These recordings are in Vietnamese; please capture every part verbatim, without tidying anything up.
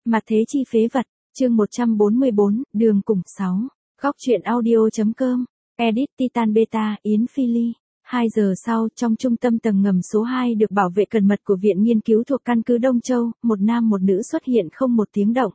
Mặt thế chi phế vật, chương một trăm bốn mươi bốn, đường cùng sáu. Góc truyện audio.com, edit Titan Beta, Yến Phi Ly. hai giờ sau, trong trung tâm tầng ngầm số hai được bảo vệ cẩn mật của Viện Nghiên cứu thuộc căn cứ Đông Châu, một nam một nữ xuất hiện không một tiếng động.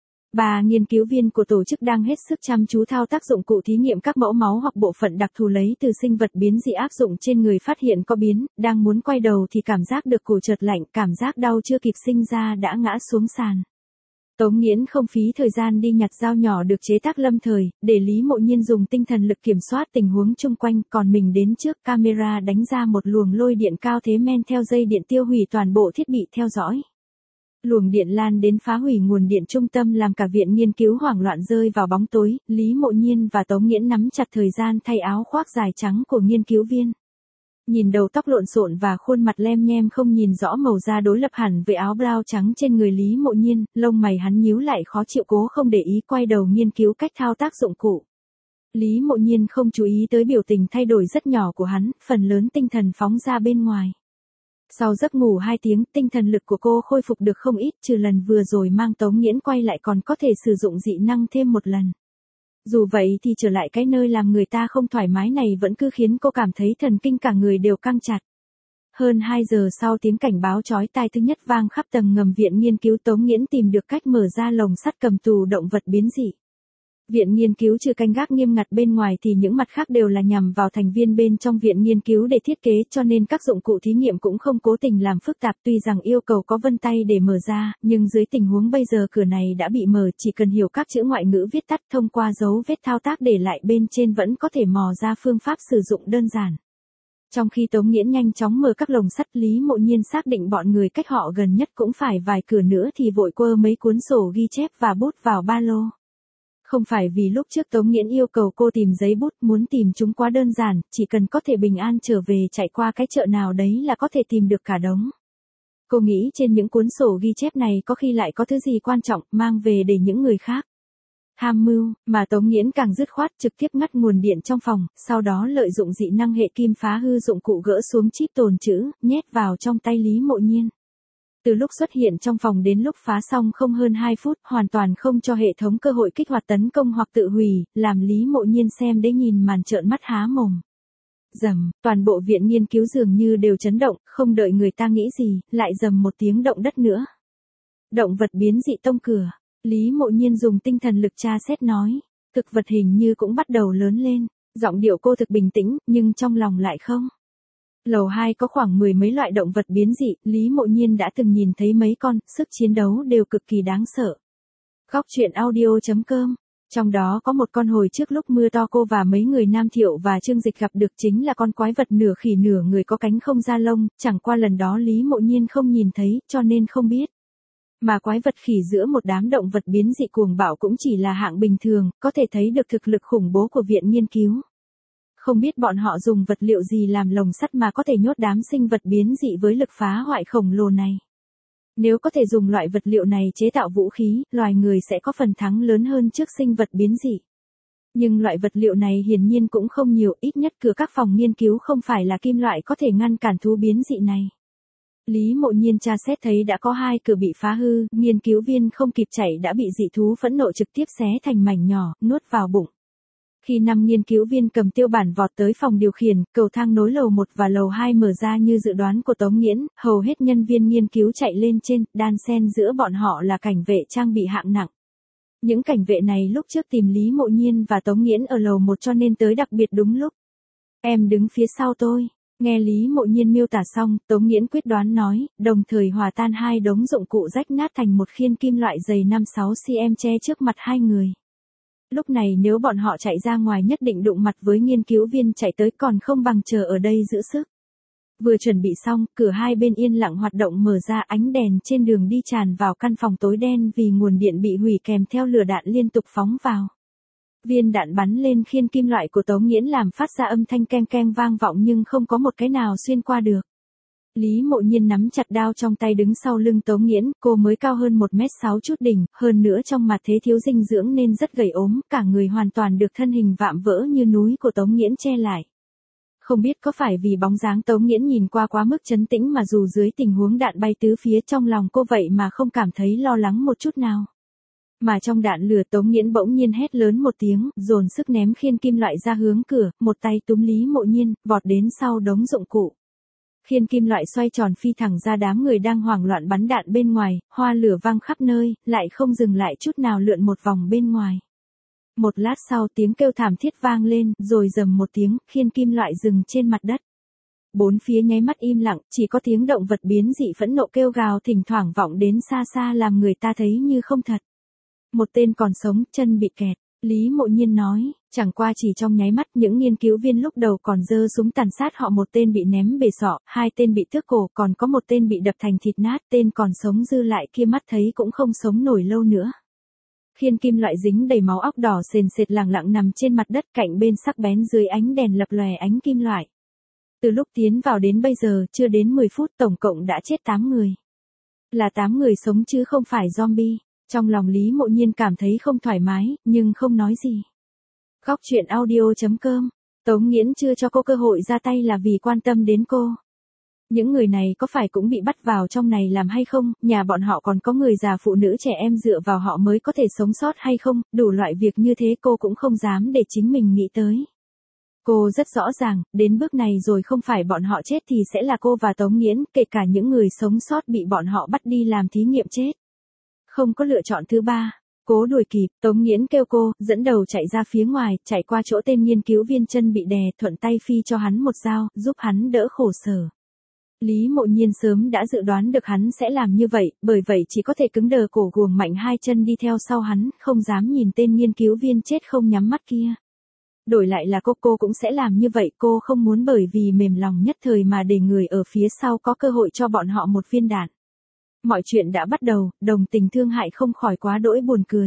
Ba nghiên cứu viên của tổ chức đang hết sức chăm chú thao tác dụng cụ thí nghiệm các mẫu máu hoặc bộ phận đặc thù lấy từ sinh vật biến dị áp dụng trên người phát hiện có biến, đang muốn quay đầu thì cảm giác được cổ chợt lạnh, cảm giác đau chưa kịp sinh ra đã ngã xuống sàn. Tống Nghiễn không phí thời gian đi nhặt dao nhỏ được chế tác lâm thời, để Lý Mộ Nhiên dùng tinh thần lực kiểm soát tình huống chung quanh, còn mình đến trước camera đánh ra một luồng lôi điện cao thế men theo dây điện tiêu hủy toàn bộ thiết bị theo dõi. Luồng điện lan đến phá hủy nguồn điện trung tâm làm cả viện nghiên cứu hoảng loạn rơi vào bóng tối, Lý Mộ Nhiên và Tống Nghiễn nắm chặt thời gian thay áo khoác dài trắng của nghiên cứu viên. Nhìn đầu tóc lộn xộn và khuôn mặt lem nhem không nhìn rõ màu da đối lập hẳn với áo blau trắng trên người Lý Mộ Nhiên, lông mày hắn nhíu lại khó chịu cố không để ý quay đầu nghiên cứu cách thao tác dụng cụ. Lý Mộ Nhiên không chú ý tới biểu tình thay đổi rất nhỏ của hắn, phần lớn tinh thần phóng ra bên ngoài. Sau giấc ngủ hai tiếng, tinh thần lực của cô khôi phục được không ít, trừ lần vừa rồi mang Tống Nghiễn quay lại còn có thể sử dụng dị năng thêm một lần. Dù vậy thì trở lại cái nơi làm người ta không thoải mái này vẫn cứ khiến cô cảm thấy thần kinh cả người đều căng chặt. Hơn hai giờ sau tiếng cảnh báo chói tai thứ nhất vang khắp tầng ngầm viện nghiên cứu, Tống Nghiễn tìm được cách mở ra lồng sắt cầm tù động vật biến dị. Viện nghiên cứu trừ canh gác nghiêm ngặt bên ngoài thì những mặt khác đều là nhằm vào thành viên bên trong viện nghiên cứu để thiết kế, cho nên các dụng cụ thí nghiệm cũng không cố tình làm phức tạp, tuy rằng yêu cầu có vân tay để mở ra, nhưng dưới tình huống bây giờ cửa này đã bị mở, chỉ cần hiểu các chữ ngoại ngữ viết tắt thông qua dấu vết thao tác để lại bên trên vẫn có thể mò ra phương pháp sử dụng đơn giản. Trong khi Tống Nghiễn nhanh chóng mở các lồng sắt, Lý Mộ Nhiên xác định bọn người cách họ gần nhất cũng phải vài cửa nữa thì vội quơ mấy cuốn sổ ghi chép và bút vào ba lô. Không phải vì lúc trước Tống Nghiễn yêu cầu cô tìm giấy bút, muốn tìm chúng quá đơn giản, chỉ cần có thể bình an trở về chạy qua cái chợ nào đấy là có thể tìm được cả đống. Cô nghĩ trên những cuốn sổ ghi chép này có khi lại có thứ gì quan trọng, mang về để những người khác tham mưu, mà Tống Nghiễn càng dứt khoát trực tiếp ngắt nguồn điện trong phòng, sau đó lợi dụng dị năng hệ kim phá hư dụng cụ gỡ xuống chip tồn trữ, nhét vào trong tay Lý Mộ Nhiên. Từ lúc xuất hiện trong phòng đến lúc phá xong không hơn hai phút, hoàn toàn không cho hệ thống cơ hội kích hoạt tấn công hoặc tự hủy, làm Lý Mộ Nhiên xem để nhìn màn trợn mắt há mồm. Rầm, toàn bộ viện nghiên cứu dường như đều chấn động, không đợi người ta nghĩ gì, lại rầm một tiếng động đất nữa. Động vật biến dị tông cửa, Lý Mộ Nhiên dùng tinh thần lực tra xét nói, thực vật hình như cũng bắt đầu lớn lên, giọng điệu cô thực bình tĩnh, nhưng trong lòng lại không. Lầu hai có khoảng mười mấy loại động vật biến dị, Lý Mộ Nhiên đã từng nhìn thấy mấy con, sức chiến đấu đều cực kỳ đáng sợ. Góc truyện audio.com, trong đó có một con hồi trước lúc mưa to cô và mấy người Nam Thiệu và Trương Dịch gặp được chính là con quái vật nửa khỉ nửa người có cánh không da lông, chẳng qua lần đó Lý Mộ Nhiên không nhìn thấy, cho nên không biết. Mà quái vật khỉ giữa một đám động vật biến dị cuồng bạo cũng chỉ là hạng bình thường, có thể thấy được thực lực khủng bố của viện nghiên cứu. Không biết bọn họ dùng vật liệu gì làm lồng sắt mà có thể nhốt đám sinh vật biến dị với lực phá hoại khổng lồ này. Nếu có thể dùng loại vật liệu này chế tạo vũ khí, loài người sẽ có phần thắng lớn hơn trước sinh vật biến dị. Nhưng loại vật liệu này hiển nhiên cũng không nhiều, ít nhất cửa các phòng nghiên cứu không phải là kim loại có thể ngăn cản thú biến dị này. Lý Mộ Nhiên tra xét thấy đã có hai cửa bị phá hư, nghiên cứu viên không kịp chạy đã bị dị thú phẫn nộ trực tiếp xé thành mảnh nhỏ, nuốt vào bụng. Khi năm nghiên cứu viên cầm tiêu bản vọt tới phòng điều khiển, cầu thang nối lầu một và lầu hai mở ra như dự đoán của Tống Nghiễn, hầu hết nhân viên nghiên cứu chạy lên trên, đan xen giữa bọn họ là cảnh vệ trang bị hạng nặng. Những cảnh vệ này lúc trước tìm Lý Mộ Nhiên và Tống Nghiễn ở lầu một cho nên tới đặc biệt đúng lúc. Em đứng phía sau tôi. Nghe Lý Mộ Nhiên miêu tả xong, Tống Nghiễn quyết đoán nói, đồng thời hòa tan hai đống dụng cụ rách nát thành một khiên kim loại dày năm sáu xăng-ti-mét che trước mặt hai người. Lúc này nếu bọn họ chạy ra ngoài nhất định đụng mặt với nghiên cứu viên chạy tới, còn không bằng chờ ở đây giữ sức. Vừa chuẩn bị xong, cửa hai bên yên lặng hoạt động mở ra, ánh đèn trên đường đi tràn vào căn phòng tối đen vì nguồn điện bị hủy kèm theo lửa đạn liên tục phóng vào. Viên đạn bắn lên khiên kim loại của Tống Nghiễn làm phát ra âm thanh keng keng vang vọng nhưng không có một cái nào xuyên qua được. Lý Mộ Nhiên nắm chặt đao trong tay đứng sau lưng Tống Nghiễn, cô mới cao hơn một mét sáu chút đỉnh, hơn nữa trong mặt thế thiếu dinh dưỡng nên rất gầy ốm, cả người hoàn toàn được thân hình vạm vỡ như núi của Tống Nghiễn che lại. Không biết có phải vì bóng dáng Tống Nghiễn nhìn qua quá mức trấn tĩnh mà dù dưới tình huống đạn bay tứ phía trong lòng cô vậy mà không cảm thấy lo lắng một chút nào. Mà trong đạn lửa Tống Nghiễn bỗng nhiên hét lớn một tiếng, dồn sức ném khiên kim loại ra hướng cửa, một tay túm Lý Mộ Nhiên, vọt đến sau đống dụng cụ. Khiên kim loại xoay tròn phi thẳng ra đám người đang hoảng loạn bắn đạn bên ngoài, hoa lửa văng khắp nơi, lại không dừng lại chút nào lượn một vòng bên ngoài. Một lát sau tiếng kêu thảm thiết vang lên, rồi rầm một tiếng, khiên kim loại dừng trên mặt đất. Bốn phía nháy mắt im lặng, chỉ có tiếng động vật biến dị phẫn nộ kêu gào thỉnh thoảng vọng đến xa xa làm người ta thấy như không thật. Một tên còn sống, chân bị kẹt, Lý Mộ Nhiên nói, chẳng qua chỉ trong nháy mắt những nghiên cứu viên lúc đầu còn giơ súng tàn sát họ, một tên bị ném bể sọ, hai tên bị tước cổ, còn có một tên bị đập thành thịt nát, tên còn sống dư lại kia mắt thấy cũng không sống nổi lâu nữa. Khiên kim loại dính đầy máu óc đỏ sền sệt lẳng lặng nằm trên mặt đất, cạnh bên sắc bén dưới ánh đèn lập lòe ánh kim loại. Từ lúc tiến vào đến bây giờ, chưa đến mười phút tổng cộng đã chết tám người. Là tám người sống chứ không phải zombie. Trong lòng Lý Mộ Nhiên cảm thấy không thoải mái, nhưng không nói gì. Góc truyện audio chấm com. Tống Nghiễn chưa cho cô cơ hội ra tay là vì quan tâm đến cô. Những người này có phải cũng bị bắt vào trong này làm hay không, nhà bọn họ còn có người già phụ nữ trẻ em dựa vào họ mới có thể sống sót hay không, đủ loại việc như thế cô cũng không dám để chính mình nghĩ tới. Cô rất rõ ràng, đến bước này rồi không phải bọn họ chết thì sẽ là cô và Tống Nghiễn, kể cả những người sống sót bị bọn họ bắt đi làm thí nghiệm chết. Không có lựa chọn thứ ba. Cố đuổi kịp, Tống Nghiễn kêu cô, dẫn đầu chạy ra phía ngoài, chạy qua chỗ tên nghiên cứu viên chân bị đè, thuận tay phi cho hắn một dao, giúp hắn đỡ khổ sở. Lý Mộ Nhiên sớm đã dự đoán được hắn sẽ làm như vậy, bởi vậy chỉ có thể cứng đờ cổ guồng mạnh hai chân đi theo sau hắn, không dám nhìn tên nghiên cứu viên chết không nhắm mắt kia. Đổi lại là cô, cô cũng sẽ làm như vậy, cô không muốn bởi vì mềm lòng nhất thời mà để người ở phía sau có cơ hội cho bọn họ một viên đạn. Mọi chuyện đã bắt đầu, đồng tình thương hại không khỏi quá đỗi buồn cười.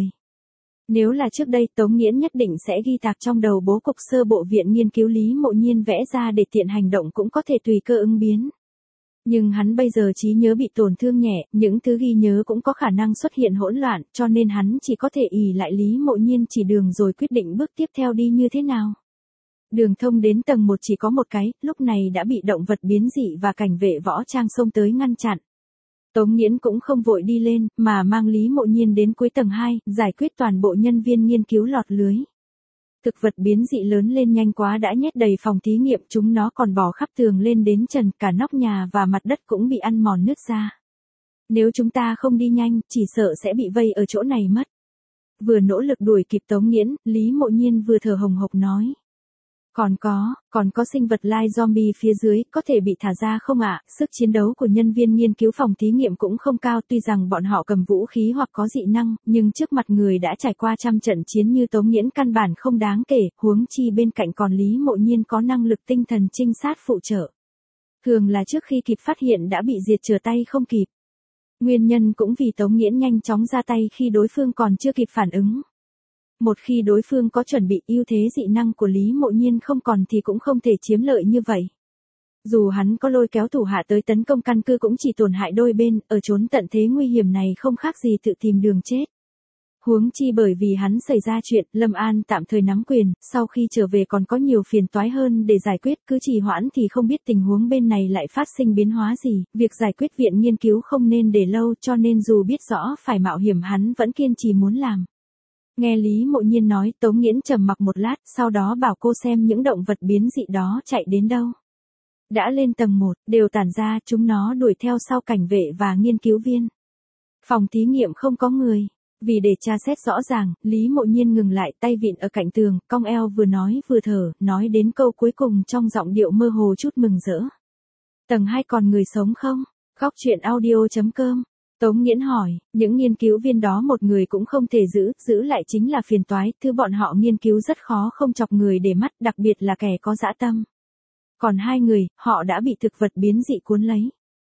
Nếu là trước đây Tống Nghiễn nhất định sẽ ghi tạc trong đầu bố cục sơ bộ viện nghiên cứu Lý Mộ Nhiên vẽ ra để tiện hành động cũng có thể tùy cơ ứng biến. Nhưng hắn bây giờ trí nhớ bị tổn thương nhẹ, những thứ ghi nhớ cũng có khả năng xuất hiện hỗn loạn, cho nên hắn chỉ có thể ỷ lại Lý Mộ Nhiên chỉ đường rồi quyết định bước tiếp theo đi như thế nào. Đường thông đến tầng một chỉ có một cái, lúc này đã bị động vật biến dị và cảnh vệ võ trang xông tới ngăn chặn. Tống Nghiễn cũng không vội đi lên, mà mang Lý Mộ Nhiên đến cuối tầng hai, giải quyết toàn bộ nhân viên nghiên cứu lọt lưới. Thực vật biến dị lớn lên nhanh quá đã nhét đầy phòng thí nghiệm, chúng nó còn bò khắp tường lên đến trần, cả nóc nhà và mặt đất cũng bị ăn mòn nứt ra. Nếu chúng ta không đi nhanh, chỉ sợ sẽ bị vây ở chỗ này mất. Vừa nỗ lực đuổi kịp Tống Nghiễn, Lý Mộ Nhiên vừa thở hồng hộc nói. Còn có, còn có sinh vật lai zombie phía dưới, có thể bị thả ra không ạ? Sức chiến đấu của nhân viên nghiên cứu phòng thí nghiệm cũng không cao, tuy rằng bọn họ cầm vũ khí hoặc có dị năng, nhưng trước mặt người đã trải qua trăm trận chiến như Tống Nghiễn căn bản không đáng kể, huống chi bên cạnh còn Lý Mộ Nhiên có năng lực tinh thần trinh sát phụ trợ. Thường là trước khi kịp phát hiện đã bị diệt trở tay không kịp. Nguyên nhân cũng vì Tống Nghiễn nhanh chóng ra tay khi đối phương còn chưa kịp phản ứng. Một khi đối phương có chuẩn bị, ưu thế dị năng của Lý Mộ Nhiên không còn thì cũng không thể chiếm lợi như vậy. Dù hắn có lôi kéo thủ hạ tới tấn công căn cứ cũng chỉ tổn hại đôi bên, ở chốn tận thế nguy hiểm này không khác gì tự tìm đường chết. Huống chi bởi vì hắn xảy ra chuyện, Lâm An tạm thời nắm quyền, sau khi trở về còn có nhiều phiền toái hơn để giải quyết, cứ trì hoãn thì không biết tình huống bên này lại phát sinh biến hóa gì, việc giải quyết viện nghiên cứu không nên để lâu, cho nên dù biết rõ phải mạo hiểm hắn vẫn kiên trì muốn làm. Nghe Lý Mộ Nhiên nói, Tống Nghiễn trầm mặc một lát, sau đó bảo cô xem những động vật biến dị đó chạy đến đâu. Đã lên tầng một, đều tản ra, chúng nó đuổi theo sau cảnh vệ và nghiên cứu viên. Phòng thí nghiệm không có người. Vì để tra xét rõ ràng, Lý Mộ Nhiên ngừng lại, tay vịn ở cạnh tường, cong eo vừa nói vừa thở, nói đến câu cuối cùng trong giọng điệu mơ hồ chút mừng rỡ. Tầng hai còn người sống không? Góc truyện audio chấm com. Tống Nghiễn hỏi, những nghiên cứu viên đó một người cũng không thể giữ, giữ lại chính là phiền toái, thứ bọn họ nghiên cứu rất khó không chọc người để mắt, đặc biệt là kẻ có dã tâm. Còn hai người, họ đã bị thực vật biến dị cuốn lấy.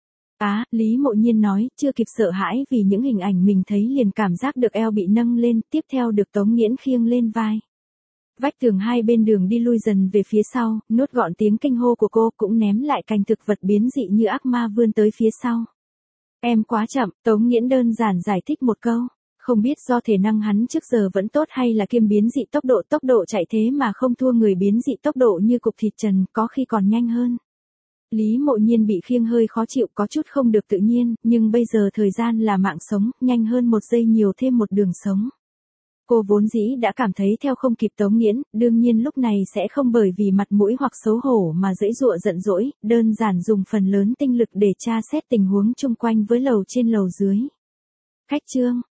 Á, Lý Mộ Nhiên nói, chưa kịp sợ hãi vì những hình ảnh mình thấy liền cảm giác được eo bị nâng lên, tiếp theo được Tống Nghiễn khiêng lên vai. Vách tường hai bên đường đi lui dần về phía sau, nuốt gọn tiếng kinh hô của cô cũng ném lại cành thực vật biến dị như ác ma vươn tới phía sau. Em quá chậm, Tống Nghiễn đơn giản giải thích một câu. Không biết do thể năng hắn trước giờ vẫn tốt hay là kiêm biến dị tốc độ tốc độ chạy thế mà không thua người biến dị tốc độ như cục thịt trần, có khi còn nhanh hơn. Lý Mộ Nhiên bị khiêng hơi khó chịu, có chút không được tự nhiên, nhưng bây giờ thời gian là mạng sống, nhanh hơn một giây nhiều thêm một đường sống. Cô vốn dĩ đã cảm thấy theo không kịp Tống Nghiễn, đương nhiên lúc này sẽ không bởi vì mặt mũi hoặc xấu hổ mà giãy giụa giận dỗi, đơn giản dùng phần lớn tinh lực để tra xét tình huống chung quanh với lầu trên lầu dưới. Khách trương,